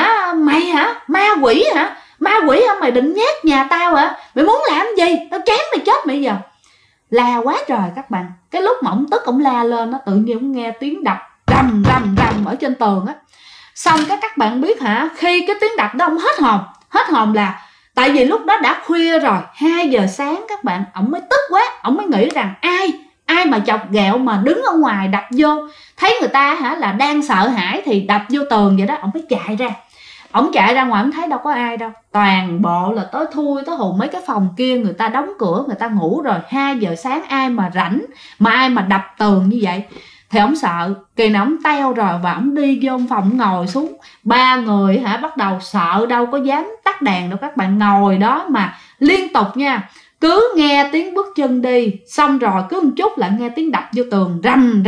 Mày ma quỷ hả, mày định nhát nhà tao hả, mày muốn làm gì, tao chém mày chết mày giờ. La quá trời các bạn. Cái lúc mà ổng tức ổng la lên, nó tự nhiên ổng nghe tiếng đập rầm ở trên tường á. Xong cái các bạn biết khi cái tiếng đập đó ổng hết hồn là tại vì lúc đó đã khuya rồi, 2 giờ sáng các bạn. Ổng mới tức quá, ổng mới nghĩ rằng ai mà chọc ghẹo mà đứng ở ngoài đập vô, thấy người ta là đang sợ hãi thì đập vô tường vậy đó. Ổng mới chạy ra. Ổng chạy ra ngoài, ổng thấy đâu có ai đâu, toàn bộ là tối thui tối hù. Mấy cái phòng kia người ta đóng cửa, người ta ngủ rồi, 2 giờ sáng ai mà rảnh mà ai mà đập tường như vậy. Thì ổng sợ, kỳ nào ổng teo rồi và ổng đi vô phòng ngồi xuống. 3 người bắt đầu sợ, đâu có dám tắt đèn đâu các bạn, ngồi đó mà liên tục nha, cứ nghe tiếng bước chân đi, xong rồi cứ một chút lại nghe tiếng đập vô tường rầm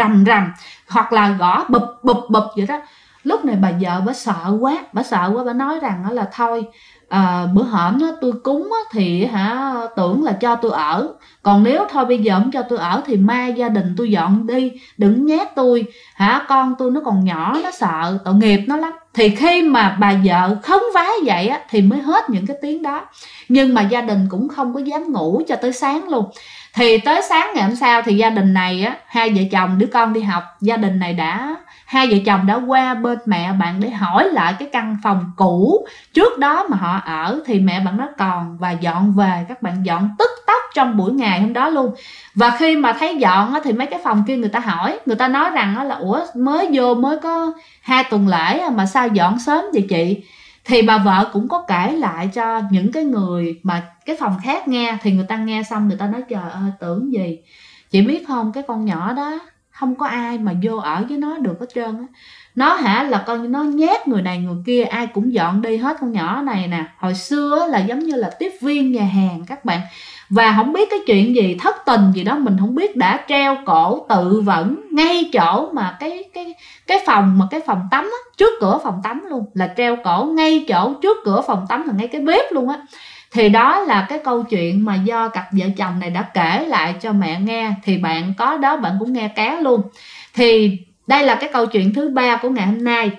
hoặc là gõ bụp vậy đó. Lúc này bà vợ bà sợ quá, bà nói rằng là thôi bữa hổm tôi cúng thì tưởng là cho tôi ở, còn nếu thôi bây giờ không cho tôi ở thì mai gia đình tôi dọn đi, đừng nhát tôi con tôi nó còn nhỏ, nó sợ, tội nghiệp nó lắm. Thì khi mà bà vợ khấn vái vậy thì mới hết những cái tiếng đó. Nhưng mà gia đình cũng không có dám ngủ cho tới sáng luôn. Thì tới sáng ngày hôm sau thì gia đình này á, hai vợ chồng đứa con đi học, gia đình này hai vợ chồng đã qua bên mẹ bạn để hỏi lại cái căn phòng cũ trước đó mà họ ở, thì mẹ bạn nó còn, và dọn về. Các bạn dọn tức tốc trong buổi ngày hôm đó luôn. Và khi mà thấy dọn á, thì mấy cái phòng kia người ta hỏi, người ta nói rằng là ủa mới vô mới có 2 tuần lễ mà sao dọn sớm vậy chị? Thì bà vợ cũng có kể lại cho những cái người mà cái phòng khác nghe. Thì người ta nghe xong người ta nói trời ơi tưởng gì, chị biết không, cái con nhỏ đó không có ai mà vô ở với nó được hết trơn á. Nó là con nó nhát người này người kia, ai cũng dọn đi hết. Con nhỏ này nè, hồi xưa là giống như là tiếp viên nhà hàng các bạn, và không biết cái chuyện gì thất tình gì đó mình không biết, đã treo cổ tự vẫn ngay chỗ mà cái phòng tắm á, trước cửa phòng tắm luôn, là treo cổ ngay chỗ trước cửa phòng tắm, là ngay cái bếp luôn á. Thì đó là cái câu chuyện mà do cặp vợ chồng này đã kể lại cho mẹ nghe. Thì bạn có đó, bạn cũng nghe ké luôn. Thì đây là cái câu chuyện thứ 3 của ngày hôm nay.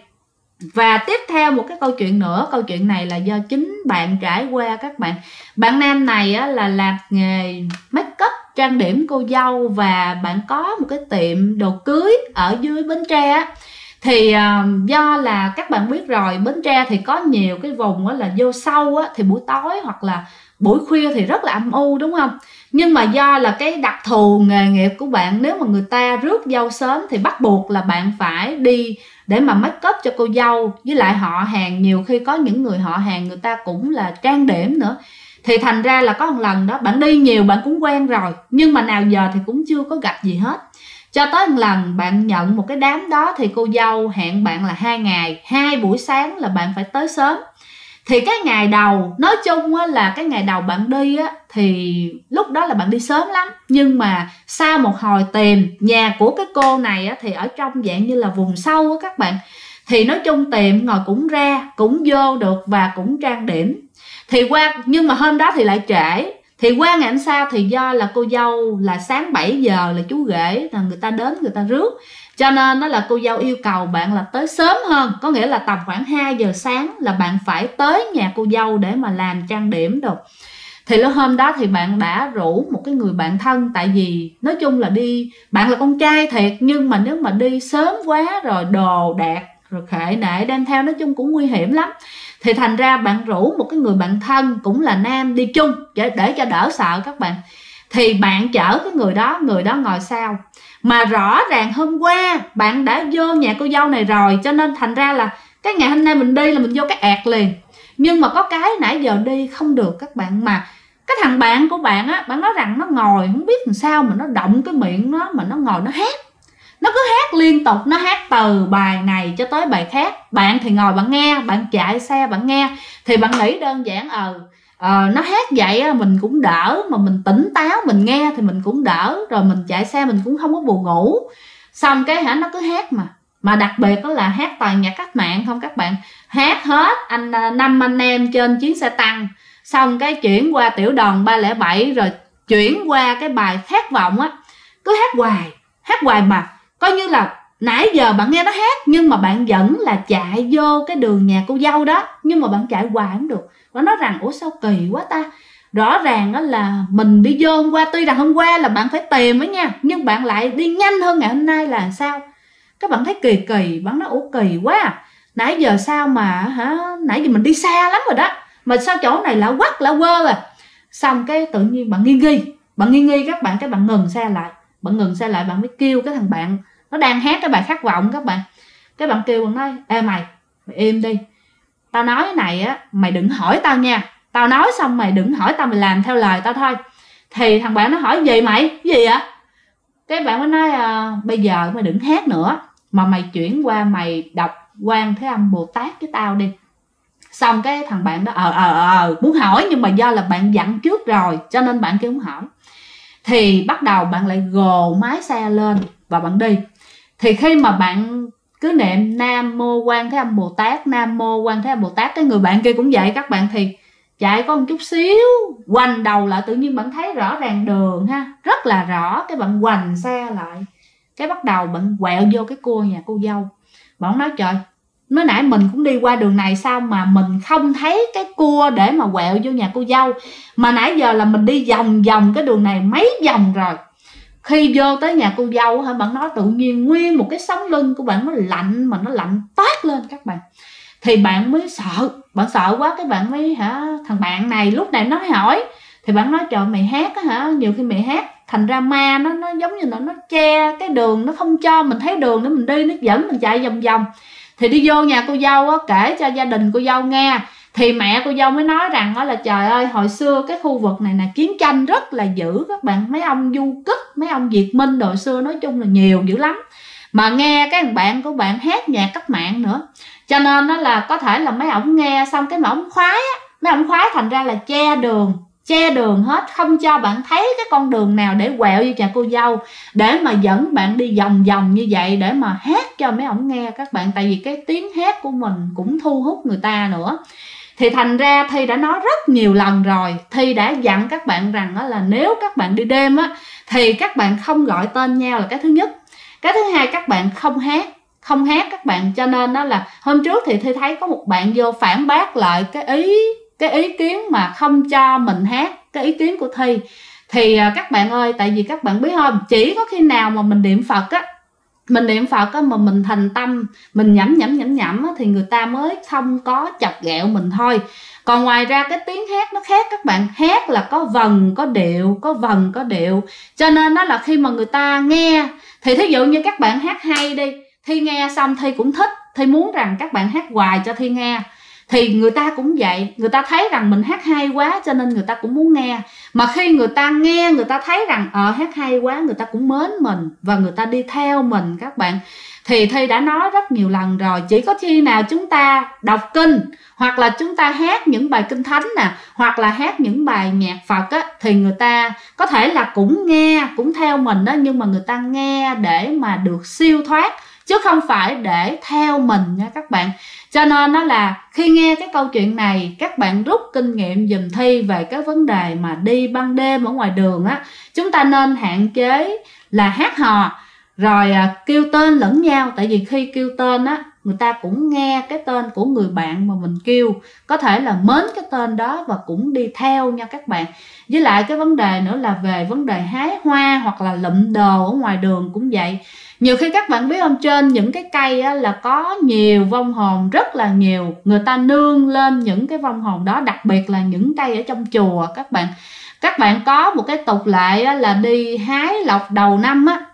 Và tiếp theo một cái câu chuyện nữa. Câu chuyện này là do chính bạn trải qua các bạn. Bạn nam này á, là làm nghề make up trang điểm cô dâu, và bạn có một cái tiệm đồ cưới ở dưới Bến Tre á. Thì do là các bạn biết rồi, Bến Tre thì có nhiều cái vùng á, là vô sâu á, thì buổi tối hoặc là buổi khuya thì rất là âm u đúng không? Nhưng mà do là cái đặc thù nghề nghiệp của bạn, nếu mà người ta rước dâu sớm thì bắt buộc là bạn phải đi để mà make up cho cô dâu. Với lại họ hàng, nhiều khi có những người họ hàng người ta cũng là trang điểm nữa. Thì thành ra là có một lần đó bạn đi nhiều, bạn cũng quen rồi, nhưng mà nào giờ thì cũng chưa có gặp gì hết. Cho tới một lần bạn nhận một cái đám đó, thì cô dâu hẹn bạn là 2 ngày, 2 buổi sáng là bạn phải tới sớm. Thì cái ngày đầu, nói chung á, là cái ngày đầu bạn đi á, thì lúc đó là bạn đi sớm lắm. Nhưng mà sau một hồi tìm, nhà của cái cô này á, thì ở trong dạng như là vùng sâu á các bạn. Thì nói chung tìm ngồi cũng ra, cũng vô được và cũng trang điểm. Thì nhưng mà hôm đó thì lại trễ. Thì qua ngày hôm sau thì do là cô dâu là sáng 7 giờ là chú rể là người ta đến người ta rước, cho nên đó là cô dâu yêu cầu bạn là tới sớm hơn. Có nghĩa là tầm khoảng 2 giờ sáng là bạn phải tới nhà cô dâu để mà làm trang điểm được. Thì lúc hôm đó thì bạn đã rủ một cái người bạn thân. Tại vì nói chung là đi, bạn là con trai thiệt, nhưng mà nếu mà đi sớm quá rồi đồ đạc rồi khệ nệ đem theo, nói chung cũng nguy hiểm lắm. Thì thành ra bạn rủ một cái người bạn thân cũng là nam đi chung để cho đỡ sợ các bạn. Thì bạn chở cái người đó ngồi sau. Mà rõ ràng hôm qua bạn đã vô nhà cô dâu này rồi, cho nên thành ra là cái ngày hôm nay mình đi là mình vô cái ẹt liền. Nhưng mà có cái nãy giờ đi không được các bạn. Mà cái thằng bạn của bạn á, bạn nói rằng nó ngồi không biết làm sao mà nó động cái miệng nó, mà nó ngồi nó hát. Nó cứ hát liên tục, nó hát từ bài này cho tới bài khác. Bạn thì ngồi bạn nghe, bạn chạy xe bạn nghe. Thì bạn nghĩ đơn giản nó hát vậy mình cũng đỡ, mà mình tỉnh táo mình nghe thì mình cũng đỡ, rồi mình chạy xe mình cũng không có buồn ngủ. Xong cái nó cứ hát mà đặc biệt đó là hát toàn nhạc cách mạng không các bạn. Hát hết 5 anh em trên chuyến xe tăng, xong cái chuyển qua tiểu đoàn 307, rồi chuyển qua cái bài Khát Vọng á. Cứ hát hoài mà coi như là nãy giờ bạn nghe nó hát, nhưng mà bạn vẫn là chạy vô cái đường nhà cô dâu đó, nhưng mà bạn chạy hoài không được. Bạn nói rằng ủa sao kỳ quá ta, rõ ràng đó là mình đi vô hôm qua, tuy rằng hôm qua là bạn phải tìm ấy nha, nhưng bạn lại đi nhanh hơn ngày hôm nay là sao? Các bạn thấy kỳ, bạn nói ủa kỳ quá à. Nãy giờ sao mà nãy giờ mình đi xa lắm rồi đó, mà sao chỗ này lạ quắc lạ quơ à. Xong cái tự nhiên bạn nghi nghi các bạn, cái bạn ngừng xe lại, bạn mới kêu cái thằng bạn nó đang hát cái bài Khát Vọng các bạn. Cái bạn kêu, bạn nói ê mày im đi, tao nói cái này á mày đừng hỏi tao nha, tao nói xong mày đừng hỏi tao, mày làm theo lời tao thôi. Thì thằng bạn nó hỏi gì mày, cái gì ạ? Cái bạn mới nói bây giờ mày đừng hát nữa, mà mày chuyển qua mày đọc Quan Thế Âm Bồ Tát với tao đi. Xong cái thằng bạn đó muốn hỏi, nhưng mà do là bạn dặn trước rồi cho nên bạn kêu không hỏi. Thì bắt đầu bạn lại gồ máy xe lên và bạn đi. Thì khi mà bạn cứ niệm Nam Mô Quan Thế Âm Bồ Tát, Nam Mô Quan Thế Âm Bồ Tát, cái người bạn kia cũng vậy các bạn. Thì chạy có một chút xíu, hoành đầu lại, tự nhiên bạn thấy rõ ràng đường rất là rõ. Cái bạn hoành xe lại, cái bắt đầu bạn quẹo vô cái cua nhà cô dâu. Bạn nói trời, Nói nãy mình cũng đi qua đường này, sao mà mình không thấy cái cua để mà quẹo vô nhà cô dâu, mà nãy giờ là mình đi vòng vòng cái đường này mấy vòng rồi. Khi vô tới nhà cô dâu hả, bạn nói tự nhiên nguyên một cái sống lưng của bạn nó lạnh, mà nó lạnh toát lên các bạn. Thì bạn mới sợ, bạn sợ quá, cái bạn mới thằng bạn này lúc này nó hỏi, thì bạn nói trời mày hát á nhiều khi mày hát thành ra ma nó giống như là nó che cái đường, nó không cho mình thấy đường để mình đi, nó dẫn mình chạy vòng vòng. Thì đi vô nhà cô dâu á, kể cho gia đình cô dâu nghe, thì mẹ cô dâu mới nói rằng là trời ơi, hồi xưa cái khu vực này là chiến tranh rất là dữ các bạn, mấy ông du kích, mấy ông Việt Minh hồi xưa nói chung là nhiều dữ lắm, mà nghe cái thằng bạn của bạn hát nhạc cách mạng nữa, cho nên nó là có thể là mấy ổng nghe xong cái mà ổng khoái á, mấy ổng khoái thành ra là che đường hết, không cho bạn thấy cái con đường nào để quẹo vô nhà cô dâu, để mà dẫn bạn đi vòng vòng như vậy để mà hát cho mấy ổng nghe các bạn. Tại vì cái tiếng hát của mình cũng thu hút người ta nữa. Thì thành ra Thi đã nói rất nhiều lần rồi, Thi đã dặn các bạn rằng là nếu các bạn đi đêm á thì các bạn không gọi tên nhau là cái thứ nhất. Cái thứ hai, các bạn không hát các bạn. Cho nên đó là hôm trước thì Thi thấy có một bạn vô phản bác lại cái ý kiến mà không cho mình hát, cái ý kiến của Thi. Thì các bạn ơi, tại vì các bạn biết không, chỉ có khi nào mà mình niệm Phật á, mà mình thành tâm, mình nhẩm á, thì người ta mới không có chọc ghẹo mình thôi. Còn ngoài ra cái tiếng hát nó khác các bạn, hát là có vần có điệu, cho nên đó là khi mà người ta nghe, thì thí dụ như các bạn hát hay đi, Thi nghe xong Thi cũng thích, Thi muốn rằng các bạn hát hoài cho Thi nghe, thì người ta cũng vậy, người ta thấy rằng mình hát hay quá cho nên người ta cũng muốn nghe. Mà khi người ta nghe, người ta thấy rằng hát hay quá, người ta cũng mến mình và người ta đi theo mình các bạn. Thì Thi đã nói rất nhiều lần rồi, chỉ có khi nào chúng ta đọc kinh, hoặc là chúng ta hát những bài kinh thánh nè, hoặc là hát những bài nhạc Phật á, thì người ta có thể là cũng nghe, cũng theo mình đó, nhưng mà người ta nghe để mà được siêu thoát, chứ không phải để theo mình nha các bạn. Cho nên đó là khi nghe cái câu chuyện này, các bạn rút kinh nghiệm giùm Thi về cái vấn đề mà đi ban đêm ở ngoài đường á, chúng ta nên hạn chế là hát hò rồi kêu tên lẫn nhau. Tại vì khi kêu tên á, người ta cũng nghe cái tên của người bạn mà mình kêu, có thể là mến cái tên đó và cũng đi theo nha các bạn. Với lại cái vấn đề nữa là về vấn đề hái hoa hoặc là lụm đồ ở ngoài đường cũng vậy. Nhiều khi các bạn biết không, trên những cái cây á, là có nhiều vong hồn rất là nhiều, người ta nương lên những cái vong hồn đó, đặc biệt là những cây ở trong chùa các bạn. Các bạn có một cái tục lệ á, là đi hái lộc đầu năm á.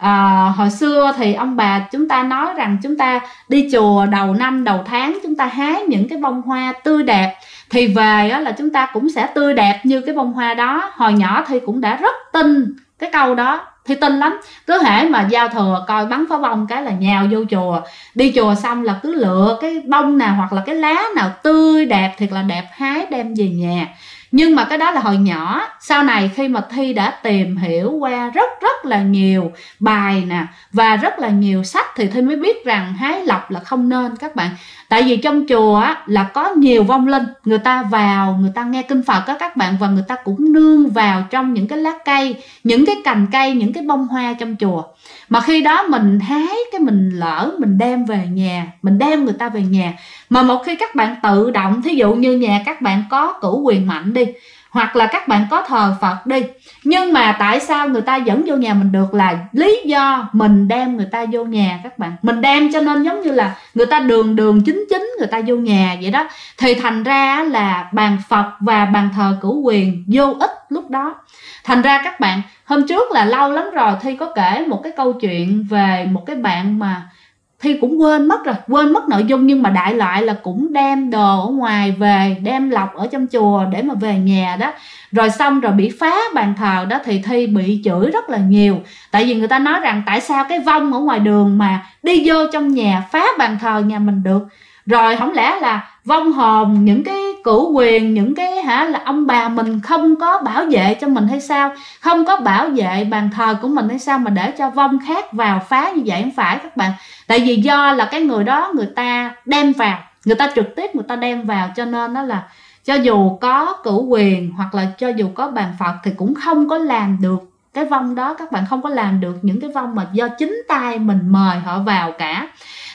Hồi xưa thì ông bà chúng ta nói rằng chúng ta đi chùa đầu năm đầu tháng, chúng ta hái những cái bông hoa tươi đẹp, thì về á, là chúng ta cũng sẽ tươi đẹp như cái bông hoa đó. Hồi nhỏ thì cũng đã rất tin cái câu đó, thì tin lắm, cứ hễ mà giao thừa coi bắn pháo bông cái là nhào vô chùa. Đi chùa xong là cứ lựa cái bông nào hoặc là cái lá nào tươi đẹp thiệt là đẹp, hái đem về nhà. Nhưng mà cái đó là hồi nhỏ. Sau này khi mà Thi đã tìm hiểu qua rất là nhiều bài nè và rất là nhiều sách, thì Thi mới biết rằng hái lộc là không nên các bạn. Tại vì trong chùa á, là có nhiều vong linh, người ta vào, người ta nghe kinh Phật á các bạn, và người ta cũng nương vào trong những cái lá cây, những cái cành cây, những cái bông hoa trong chùa. Mà khi đó mình hái cái mình lỡ mình đem về nhà, mình đem người ta về nhà. Mà một khi các bạn tự động, thí dụ như nhà các bạn có cửu quyền mạnh đi, hoặc là các bạn có thờ Phật đi, nhưng mà tại sao người ta dẫn vô nhà mình được, là lý do mình đem người ta vô nhà các bạn. Mình đem cho nên giống như là người ta đường chính người ta vô nhà vậy đó. Thì thành ra là bàn Phật và bàn thờ cửu quyền vô ích lúc đó. Thành ra các bạn, hôm trước là lâu lắm rồi Thi có kể một cái câu chuyện về một cái bạn mà Thi cũng quên mất nội dung, nhưng mà đại loại là cũng đem đồ ở ngoài về, đem lộc ở trong chùa để mà về nhà đó. Rồi xong rồi bị phá bàn thờ đó, thì Thi bị chửi rất là nhiều. Tại vì người ta nói rằng tại sao cái vong ở ngoài đường mà đi vô trong nhà phá bàn thờ nhà mình được. Rồi không lẽ là vong hồn, những cái cửu quyền, những cái là ông bà mình không có bảo vệ cho mình hay sao, không có bảo vệ bàn thờ của mình hay sao mà để cho vong khác vào phá như vậy? Không phải các bạn. Tại vì do là cái người đó người ta đem vào, người ta trực tiếp người ta đem vào, cho nên đó là cho dù có cửu quyền hoặc là cho dù có bàn Phật thì cũng không có làm được cái vong đó các bạn, không có làm được những cái vong mà do chính tay mình mời họ vào cả.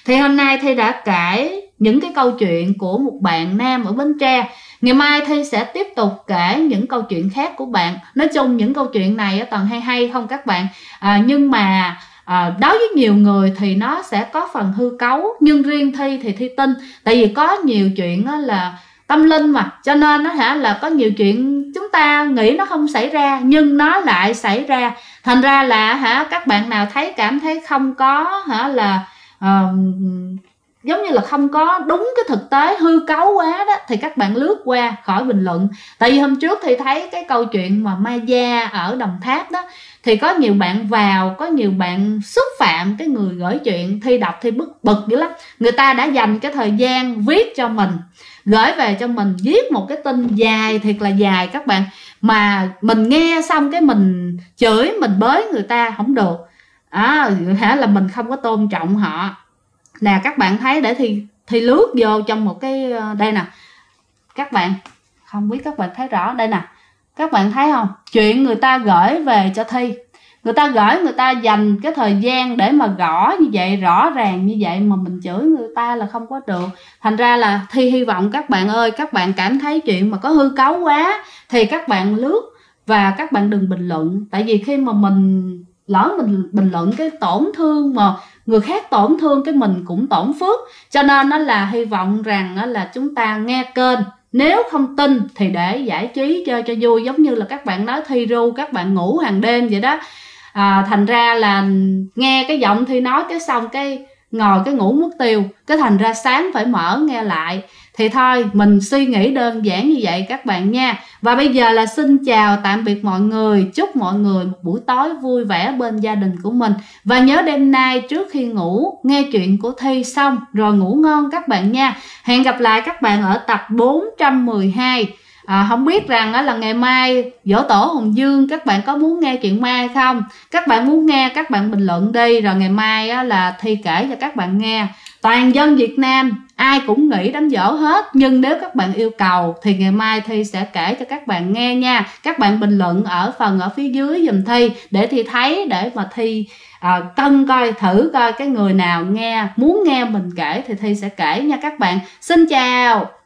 Thì hôm nay Thi đã kể những cái câu chuyện của một bạn nam ở Bến Tre. Ngày mai Thi sẽ tiếp tục kể những câu chuyện khác của bạn. Nói chung những câu chuyện này toàn hay hay không các bạn. Nhưng mà đối với nhiều người thì nó sẽ có phần hư cấu, nhưng riêng Thi thì Thi tin. Tại vì có nhiều chuyện là tâm linh mà, cho nên nó là có nhiều chuyện chúng ta nghĩ nó không xảy ra nhưng nó lại xảy ra. Thành ra là các bạn nào cảm thấy không có giống như là không có đúng cái thực tế, hư cấu quá đó, thì các bạn lướt qua khỏi bình luận. Tại vì hôm trước thì thấy cái câu chuyện mà ma da ở Đồng Tháp đó, thì có nhiều bạn có nhiều bạn xúc phạm cái người gửi chuyện. Thi đọc Thi bực dữ lắm. Người ta đã dành cái thời gian viết cho mình, gửi về cho mình, viết một cái tin dài thiệt là dài các bạn, mà mình nghe xong cái mình chửi, mình bới người ta không được. Là mình không có tôn trọng họ nè. Các bạn thấy, để thì lướt vô trong một cái đây nè các bạn, không biết các bạn thấy rõ đây nè, các bạn thấy không? Chuyện người ta gửi về cho Thi, người ta dành cái thời gian để mà gõ như vậy, rõ ràng như vậy, mà mình chửi người ta là không có được. Thành ra là Thi hy vọng các bạn ơi, các bạn cảm thấy chuyện mà có hư cấu quá thì các bạn lướt và các bạn đừng bình luận. Tại vì khi mà mình bình luận cái tổn thương, mà người khác tổn thương cái mình cũng tổn phước. Cho nên nó là hy vọng rằng là chúng ta nghe kênh, nếu không tin thì để giải trí chơi cho vui, giống như là các bạn nói Thi ru các bạn ngủ hàng đêm vậy đó. Thành ra là nghe cái giọng Thi nói cái xong cái ngồi cái ngủ mất tiêu, cái thành ra sáng phải mở nghe lại. Thì thôi, mình suy nghĩ đơn giản như vậy các bạn nha. Và bây giờ là xin chào tạm biệt mọi người. Chúc mọi người một buổi tối vui vẻ bên gia đình của mình. Và nhớ đêm nay trước khi ngủ nghe chuyện của Thi xong rồi ngủ ngon các bạn nha. Hẹn gặp lại các bạn ở tập 412. Không biết rằng là ngày mai giỗ tổ Hùng Dương, các bạn có muốn nghe chuyện ma hay không? Các bạn muốn nghe các bạn bình luận đi, rồi ngày mai là Thi kể cho các bạn nghe. Toàn dân Việt Nam ai cũng nghĩ đánh dỗ hết, nhưng nếu các bạn yêu cầu thì ngày mai Thi sẽ kể cho các bạn nghe nha. Các bạn bình luận ở phía dưới giùm Thi để Thi thấy, để mà Thi cân coi, thử coi cái người nào muốn nghe mình kể thì Thi sẽ kể nha các bạn. Xin chào.